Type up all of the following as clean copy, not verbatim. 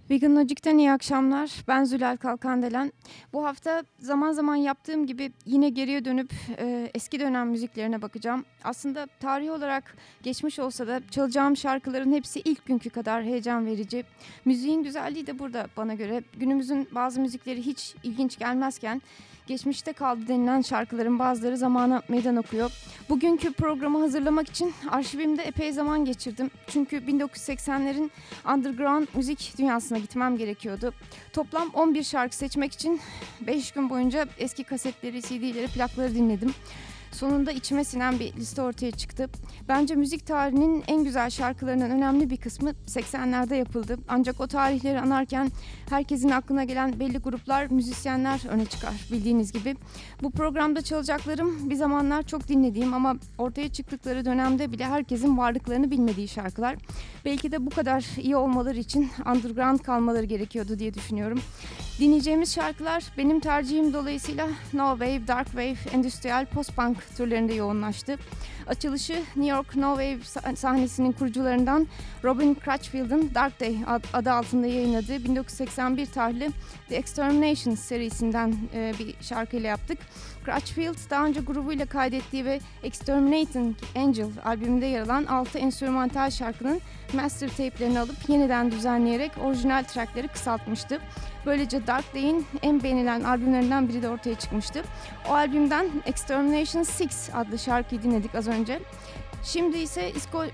Vegan Logic'ten iyi akşamlar. Ben Zülal Kalkandelen. Bu hafta zaman zaman yaptığım gibi yine geriye dönüp eski dönem müziklerine bakacağım. Aslında tarih olarak geçmiş olsa da çalacağım şarkıların hepsi ilk günkü kadar heyecan verici. Müziğin güzelliği de burada bana göre. Günümüzün bazı müzikleri hiç ilginç gelmezken geçmişte kaldı denilen şarkıların bazıları zamana meydan okuyor. Bugünkü programı hazırlamak için arşivimde epey zaman geçirdim. Çünkü 1980'lerin underground müzik dünyasına gitmem gerekiyordu. Toplam 11 şarkı seçmek için 5 gün boyunca eski kasetleri, CD'leri, plakları dinledim. Sonunda içime sinen bir liste ortaya çıktı. Bence müzik tarihinin en güzel şarkılarının önemli bir kısmı 80'lerde yapıldı. Ancak o tarihleri anarken herkesin aklına gelen belli gruplar, müzisyenler öne çıkar bildiğiniz gibi. Bu programda çalacaklarım bir zamanlar çok dinlediğim ama ortaya çıktıkları dönemde bile herkesin varlıklarını bilmediği şarkılar. Belki de bu kadar iyi olmaları için underground kalmaları gerekiyordu diye düşünüyorum. Dinleyeceğimiz şarkılar benim tercihim dolayısıyla No Wave, Dark Wave, endüstriyel post-punk türlerinde yoğunlaştı. Açılışı New York No Wave sahnesinin kurucularından Robin Crutchfield'ın Dark Day adı altında yayınladığı 1981 tarihli The Extermination serisinden bir şarkıyla yaptık. Crutchfield daha önce grubuyla kaydettiği ve Exterminating Angel albümünde yer alan 6 enstrümantal şarkının master tape'lerini alıp yeniden düzenleyerek orijinal trackleri kısaltmıştı. Böylece Dark Day'in en beğenilen albümlerinden biri de ortaya çıkmıştı. O albümden Extermination 6 adlı şarkıyı dinledik az önce. Şimdi ise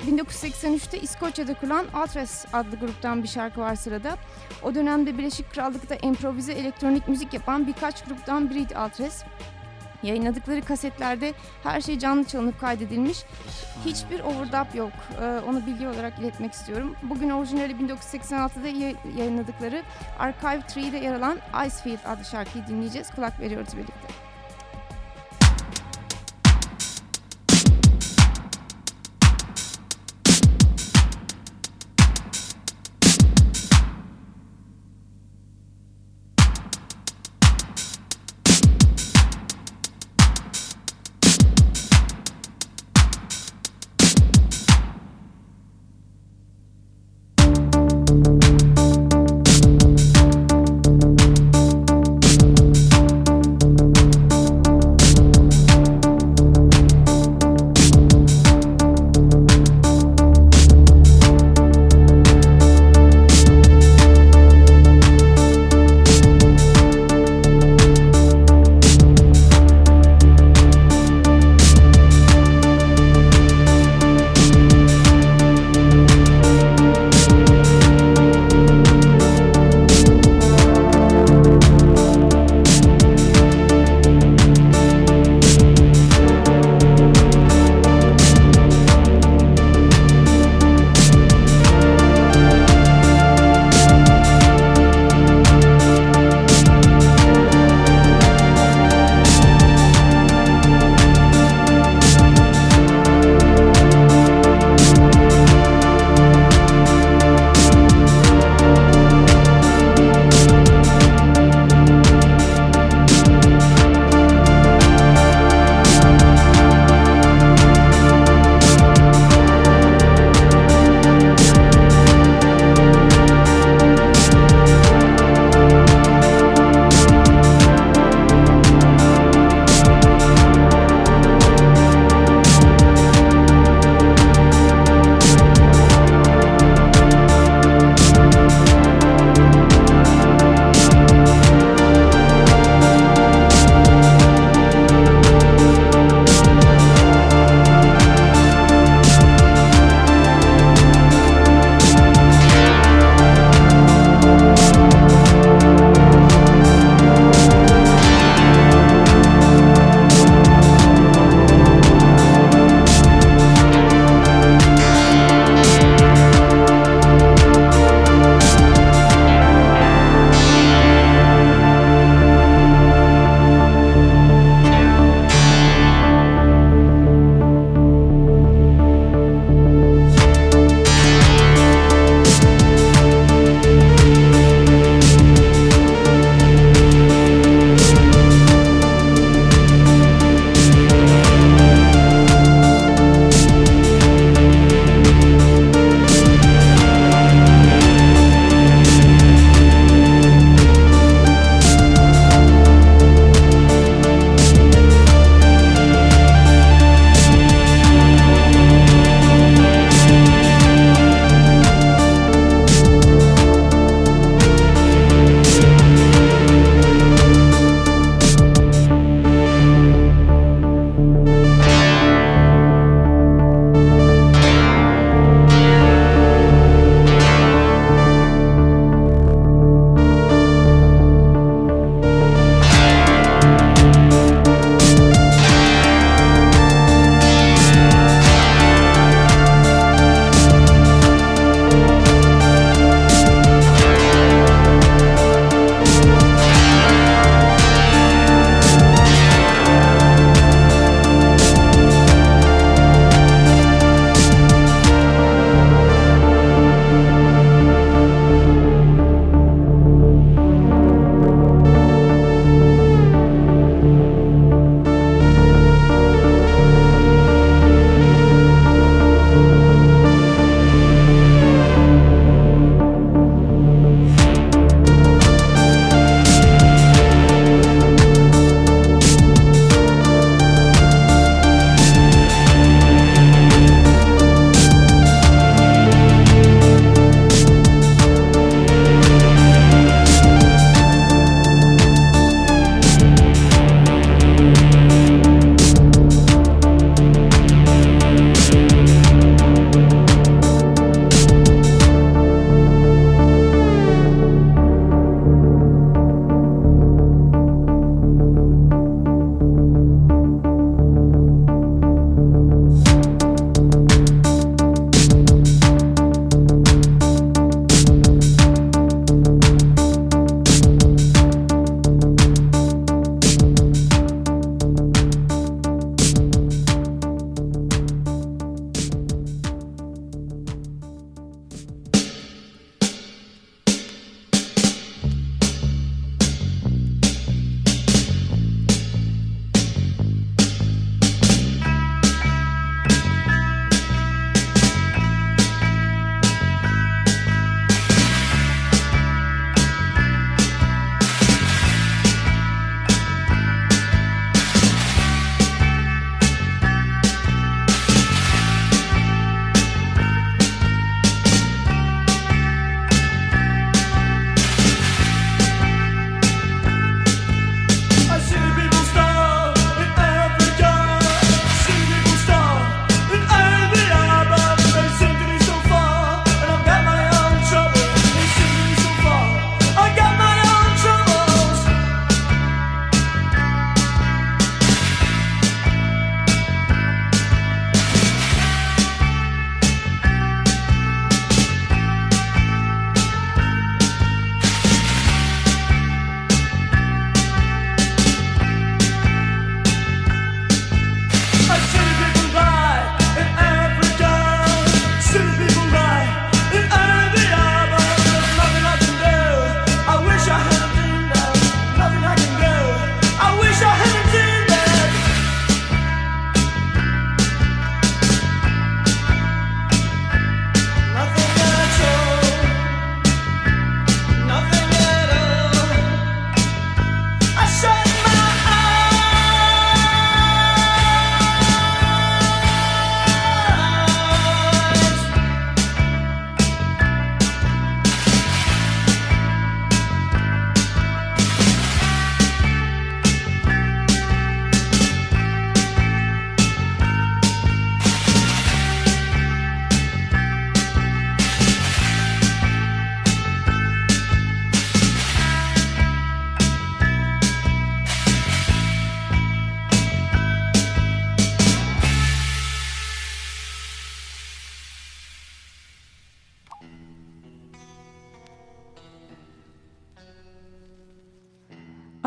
1983'te İskoçya'da kurulan Altres adlı gruptan bir şarkı var sırada. O dönemde Birleşik Krallık'ta improvize elektronik müzik yapan birkaç gruptan biriydi Altres. Yayınladıkları kasetlerde her şey canlı çalınıp kaydedilmiş. Hiçbir overdub yok. Onu bilgi olarak iletmek istiyorum. Bugün orijinali 1986'da yayınladıkları Archive 3'de yer alan Icefield adlı şarkıyı dinleyeceğiz. Kulak veriyoruz birlikte.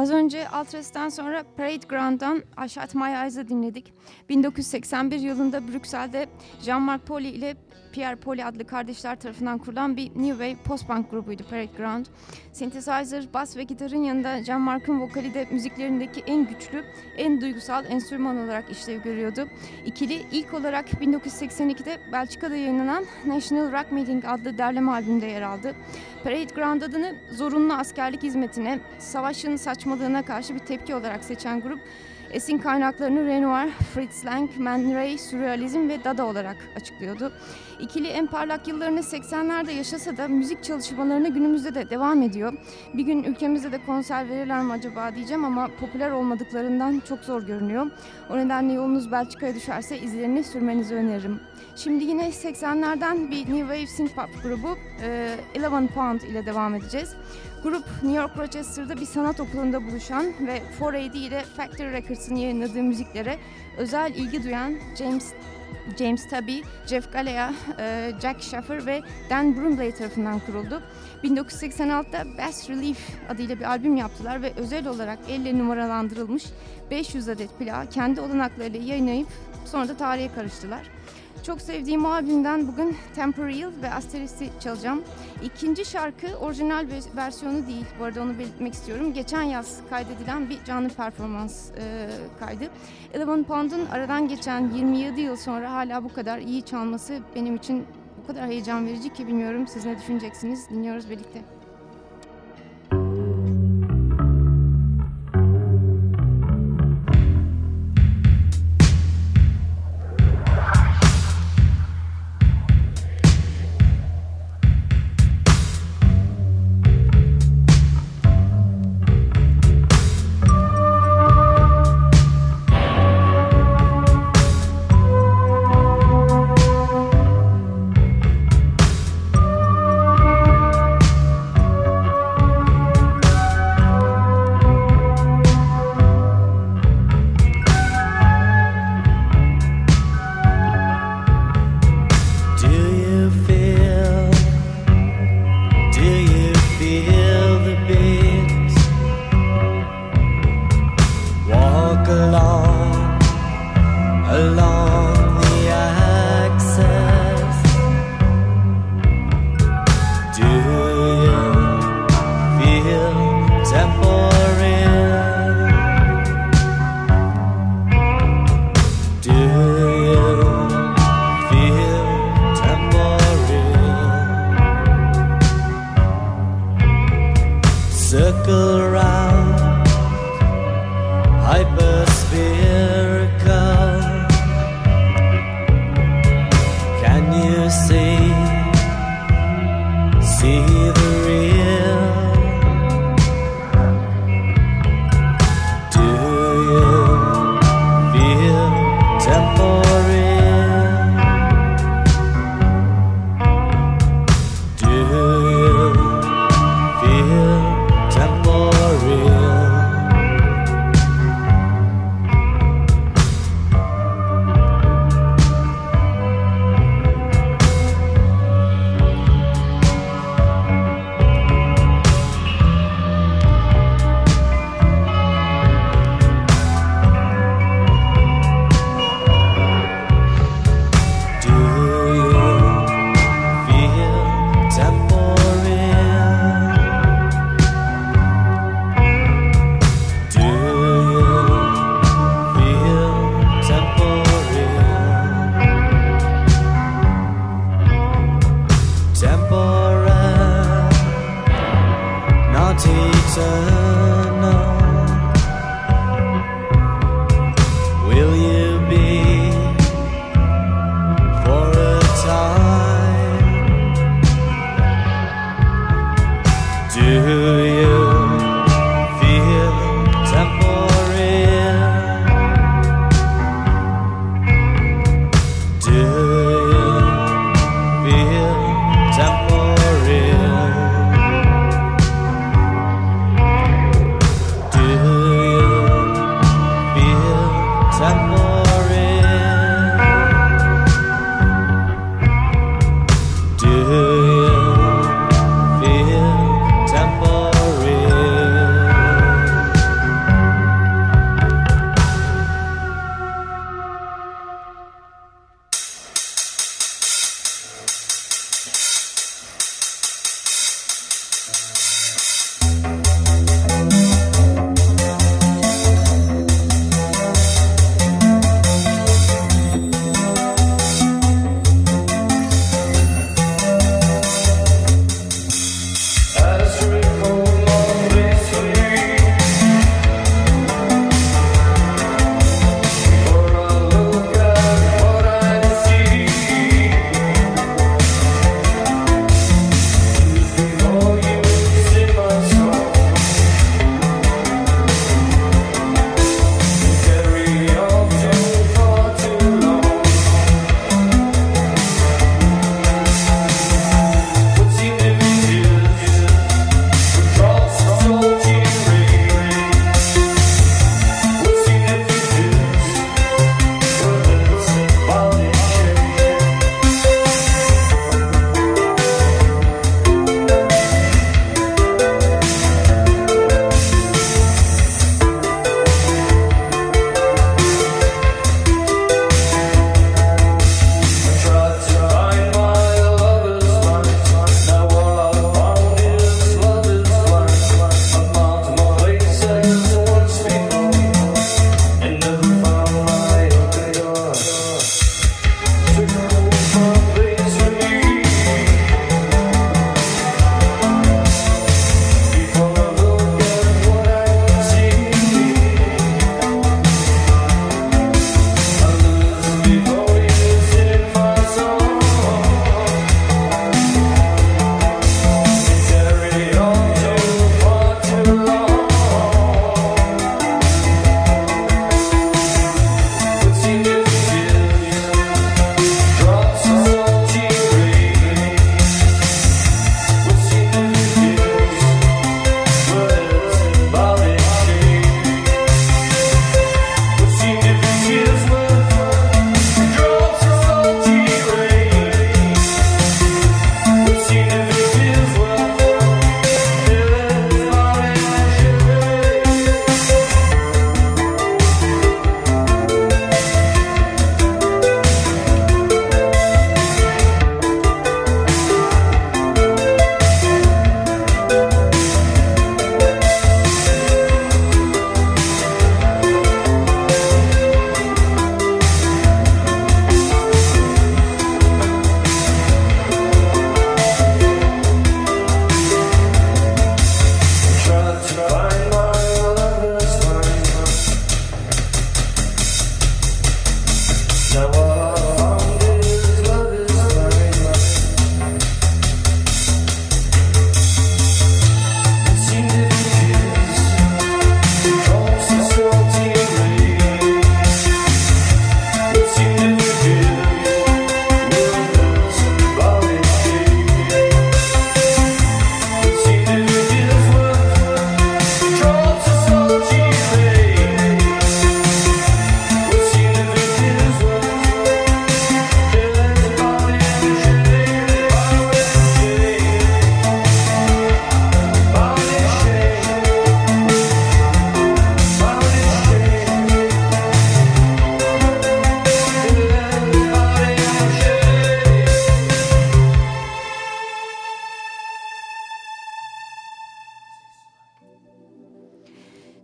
Az önce Altras'tan sonra Parade Ground'dan I Shut My Eyes'ı dinledik. 1981 yılında Brüksel'de Jean-Marc Pauly ile Pierre Pauly adlı kardeşler tarafından kurulan bir New Wave post-punk grubuydu Parade Ground. Synthesizer, bas ve gitarın yanında Jean-Marc'ın vokali de müziklerindeki en güçlü, en duygusal enstrüman olarak işlev görüyordu. İkili ilk olarak 1982'de Belçika'da yayınlanan National Rock Meeting adlı derleme albümünde yer aldı. Parade Ground adını zorunlu askerlik hizmetine, savaşın saçmalığına karşı bir tepki olarak seçen grup, esin kaynaklarını Renoir, Fritz Lang, Man Ray, Sürrealizm ve Dada olarak açıklıyordu. İkili en parlak yıllarını 80'lerde yaşasa da müzik çalışmalarına günümüzde de devam ediyor. Bir gün ülkemizde de konser verirler mi acaba diyeceğim ama popüler olmadıklarından çok zor görünüyor. O nedenle yolunuz Belçika'ya düşerse izlerini sürmenizi öneririm. Şimdi yine 80'lerden bir New Wave Synth Pop grubu 11 Pound ile devam edeceğiz. Grup New York Rochester'da bir sanat okulunda buluşan ve 4AD ile Factory Records'ın yayınladığı müziklere özel ilgi duyan James Tubby, Jeff Galea, Jack Schaffer ve Dan Brumley tarafından kuruldu. 1986'da Bass Relief adıyla bir albüm yaptılar ve özel olarak elle numaralandırılmış 500 adet plağı kendi olanaklarıyla yayınlayıp sonra da tarihe karıştılar. Çok sevdiğim o albümden bugün Temporeal ve Asteris'i çalacağım. İkinci şarkı orijinal versiyonu değil. Bu arada onu belirtmek istiyorum. Geçen yaz kaydedilen bir canlı performans kaydı. 11 Pound'un aradan geçen 27 yıl sonra hala bu kadar iyi çalması benim için bu kadar heyecan verici ki bilmiyorum siz ne düşüneceksiniz. Dinliyoruz birlikte. Do you feel tempo?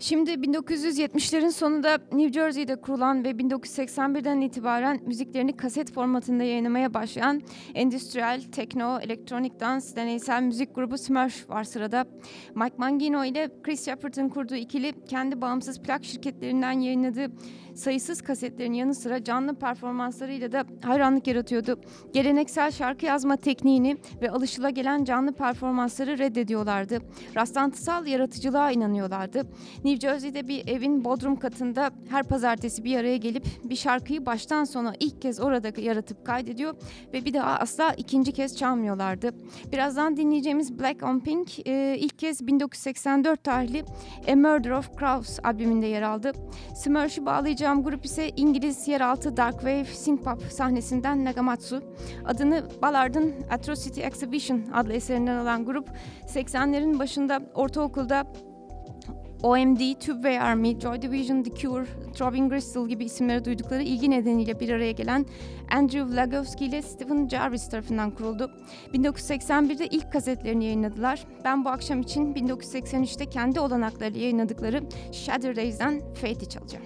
Şimdi 1970'lerin sonunda New Jersey'de kurulan ve 1981'den itibaren müziklerini kaset formatında yayınlamaya başlayan endüstriyel, tekno, elektronik dans, deneysel müzik grubu Smurf var sırada. Mike Mangino ile Chris Shepard'ın kurduğu ikili kendi bağımsız plak şirketlerinden yayınladığı sayısız kasetlerin yanı sıra canlı performanslarıyla da hayranlık yaratıyordu. Geleneksel şarkı yazma tekniğini ve alışılagelen canlı performansları reddediyorlardı. Rastlantısal yaratıcılığa inanıyorlardı. New Jersey'de bir evin bodrum katında her pazartesi bir araya gelip bir şarkıyı baştan sona ilk kez orada yaratıp kaydediyor ve bir daha asla ikinci kez çalmıyorlardı. Birazdan dinleyeceğimiz Black on Pink ilk kez 1984 tarihli A Murder of Crows albümünde yer aldı. Smurf'ü bağlayacağım grup ise İngiliz yeraltı Dark Wave synthpop sahnesinden Nagamatsu. Adını Ballard'ın Atrocity Exhibition adlı eserinden alan grup 80'lerin başında ortaokulda OMD, Tubeway Army, Joy Division, The Cure, Throbbing Gristle gibi isimleri duydukları ilgi nedeniyle bir araya gelen Andrew Vlagowski ile Stephen Jarvis tarafından kuruldu. 1981'de ilk kasetlerini yayınladılar. Ben bu akşam için 1983'te kendi olanaklarıyla yayınladıkları Shadow Days'den Fate'i çalacağım.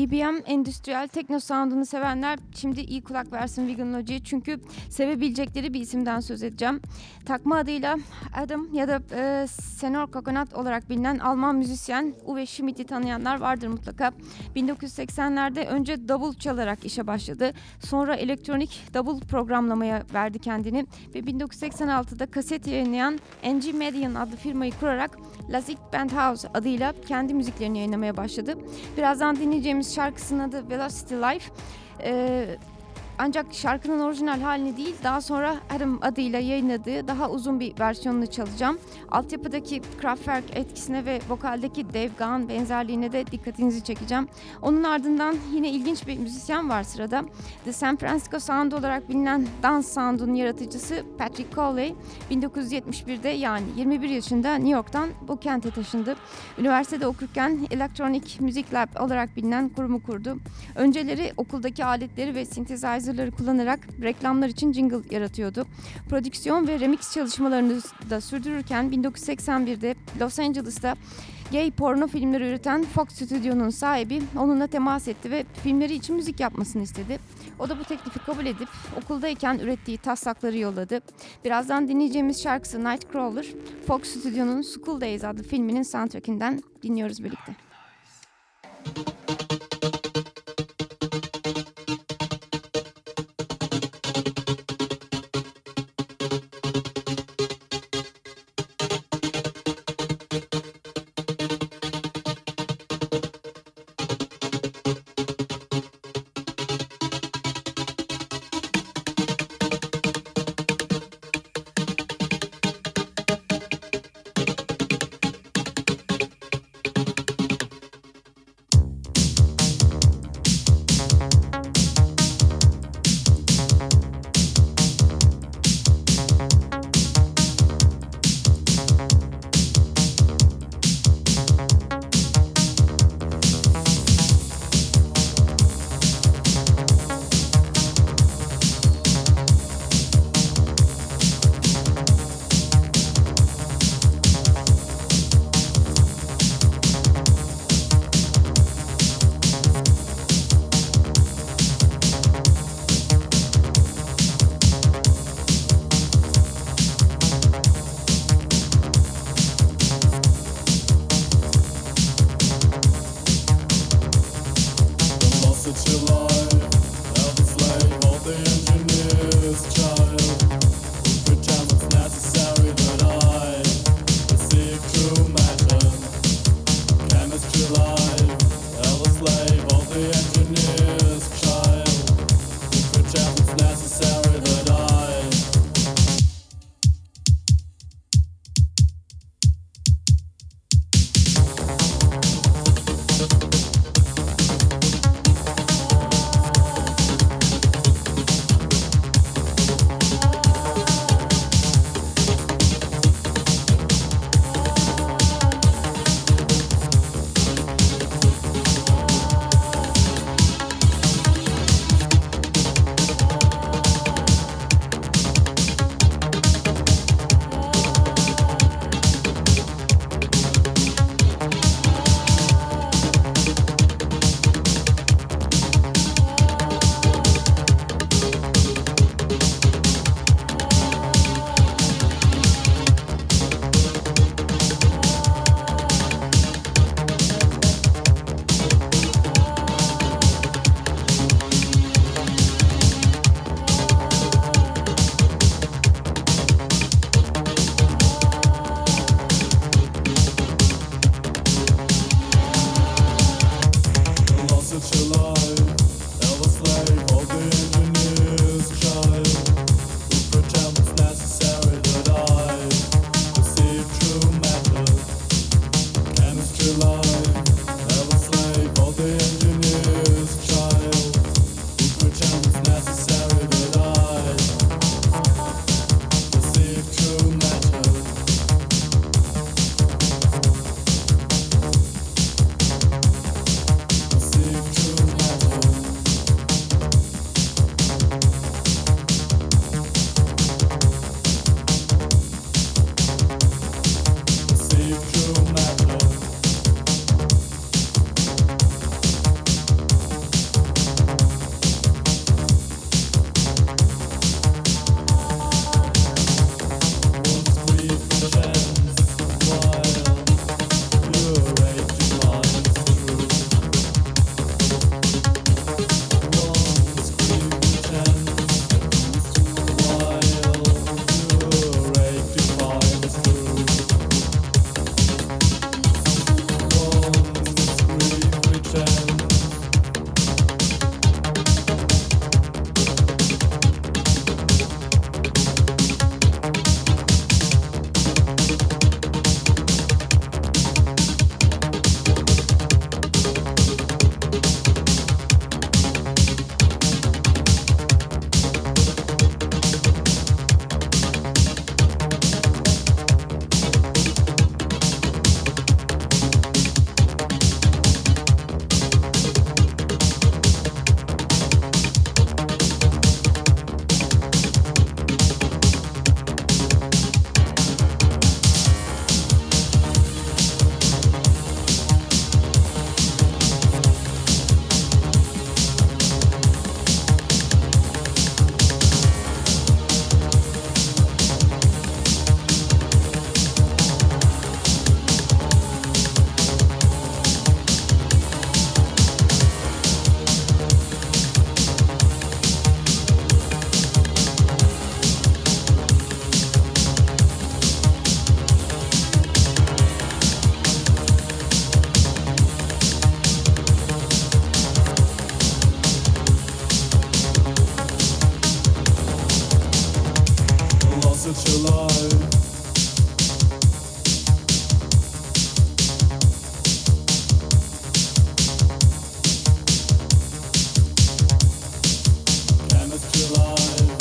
EBM, endüstriyel tekno sound'unu sevenler şimdi iyi kulak versin Vegan Logi'ye, çünkü sevebilecekleri bir isimden söz edeceğim. Takma adıyla Adam ya da Senor Coconut olarak bilinen Alman müzisyen Uwe Schmidt'i tanıyanlar vardır mutlaka. 1980'lerde önce davul çalarak işe başladı. Sonra elektronik davul programlamaya verdi kendini ve 1986'da kaset yayınlayan NG Median adlı firmayı kurarak Lasik Bandhouse adıyla kendi müziklerini yayınlamaya başladı. Birazdan dinleyeceğimiz şarkısının adı Velocity Life. Ancak şarkının orijinal halini değil, daha sonra Adam adıyla yayınladığı daha uzun bir versiyonunu çalacağım. Altyapıdaki Kraftwerk etkisine ve vokaldeki Dave Gahan benzerliğine de dikkatinizi çekeceğim. Onun ardından yine ilginç bir müzisyen var sırada. The San Francisco Sound olarak bilinen dans sound'un yaratıcısı Patrick Cowley, 1971'de yani 21 yaşında New York'tan bu kente taşındı. Üniversitede okurken Electronic Music Lab olarak bilinen kurumu kurdu. Önceleri okuldaki aletleri ve synthesizer'ları kullanarak reklamlar için jingle yaratıyordu. Prodüksiyon ve remix çalışmalarını da sürdürürken 1981'de Los Angeles'ta gay porno filmleri üreten Fox Stüdyo'nun sahibi onunla temas etti ve filmleri için müzik yapmasını istedi. O da bu teklifi kabul edip okuldayken ürettiği taslakları yolladı. Birazdan dinleyeceğimiz şarkısı Nightcrawler, Fox Stüdyo'nun School Days adlı filminin soundtrackinden dinliyoruz birlikte. such a lie. Chemistry life.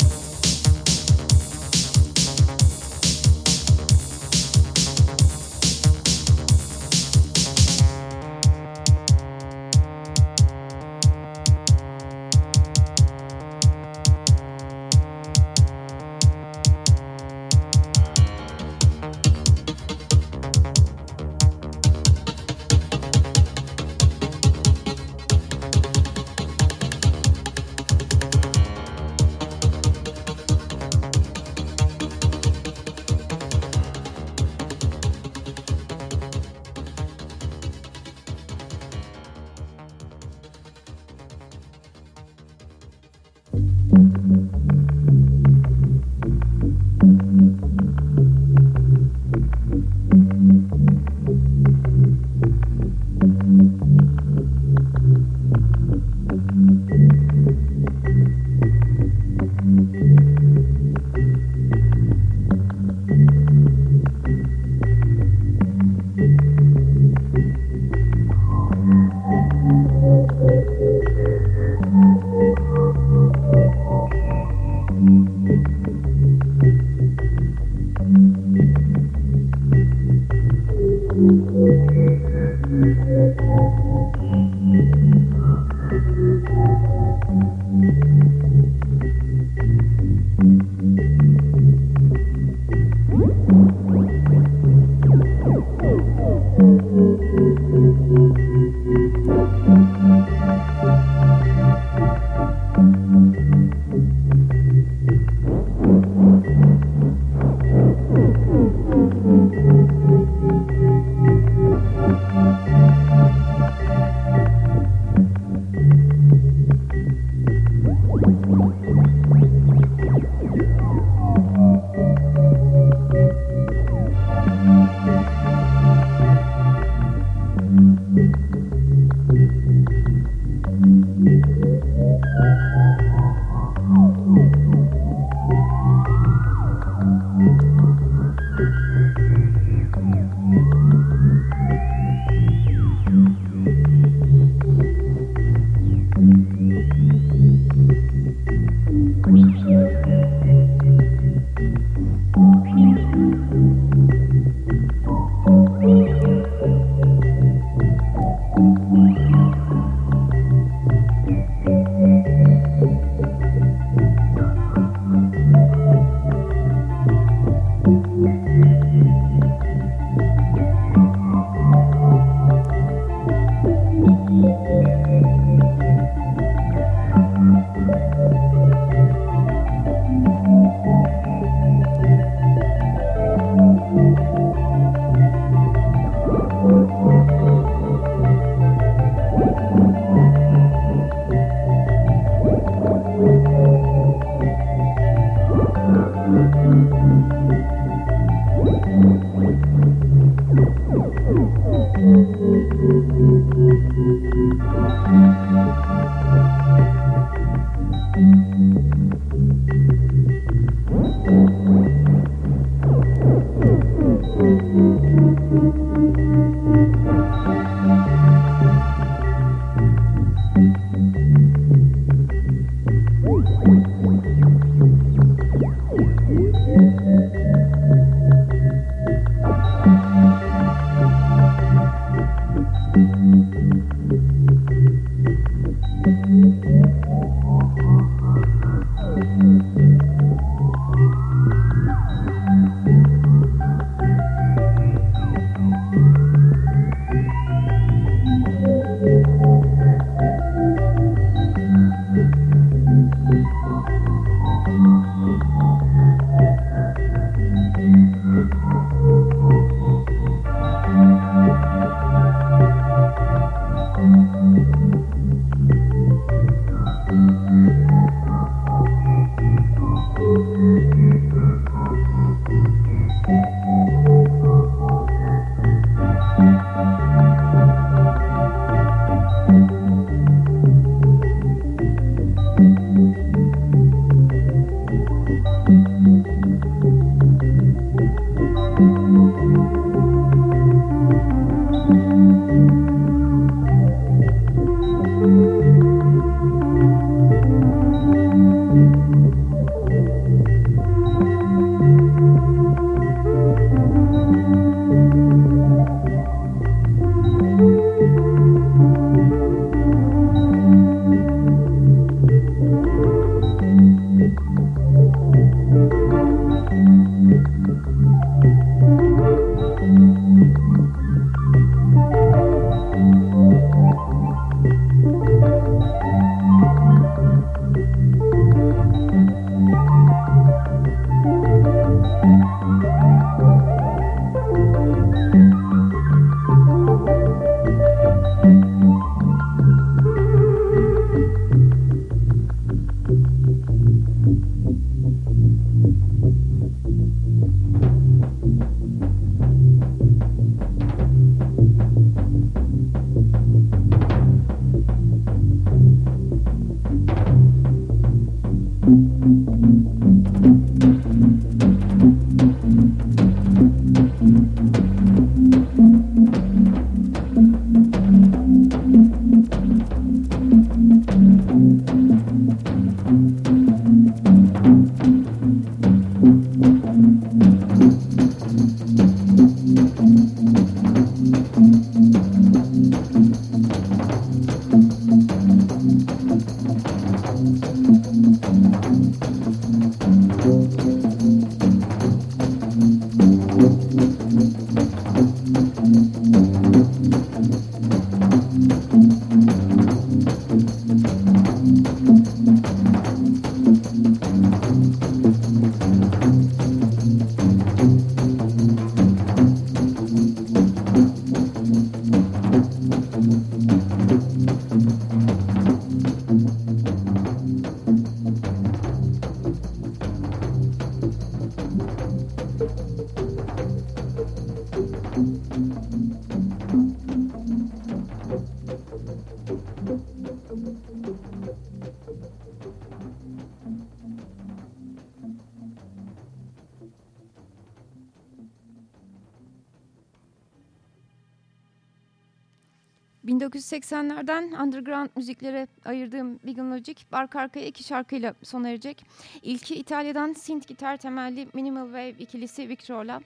...1980'lerden underground müziklere ayırdığım Vegan Logic arka arkaya 2 şarkıyla sona erecek. İlki İtalya'dan synth gitar temelli minimal wave ikilisi Victrola.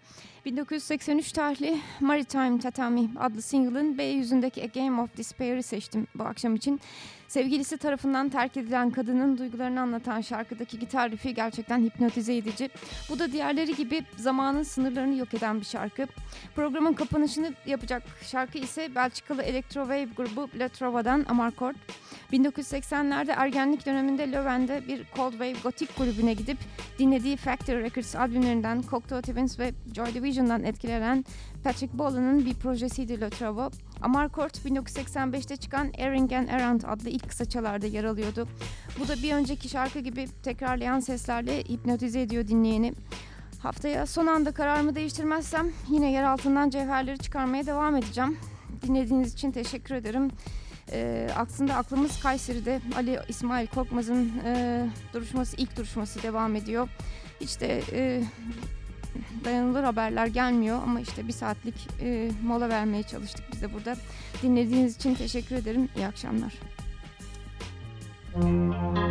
1983 tarihli Maritime Tatami adlı single'ın B yüzündeki A Game of Despair'i seçtim bu akşam için. Sevgilisi tarafından terk edilen kadının duygularını anlatan şarkıdaki gitar riff'i gerçekten hipnotize edici. Bu da diğerleri gibi zamanın sınırlarını yok eden bir şarkı. Programın kapanışını yapacak şarkı ise Belçikalı Electro Wave grubu La Trova'dan Amarcord. 1980'lerde ergenlik döneminde Leuven'de bir Cold Wave gotik kulübüne gidip dinlediği Factory Records albümlerinden Cocteau Twins ve Joy Division'dan etkilenen Patrick Bolan'ın bir projesiydi La Trova. Amarcord 1985'te çıkan Airing and Around adlı ilk kısaçalarda yer alıyordu. Bu da bir önceki şarkı gibi tekrarlayan seslerle hipnotize ediyor dinleyeni. Haftaya son anda kararımı değiştirmezsem yine yer altından cevherleri çıkarmaya devam edeceğim. Dinlediğiniz için teşekkür ederim. Aslında aklımız Kayseri'de Ali İsmail Korkmaz'ın ilk duruşması devam ediyor. Hiç de dayanılır haberler gelmiyor ama işte bir saatlik mola vermeye çalıştık biz de burada. Dinlediğiniz için teşekkür ederim. İyi akşamlar.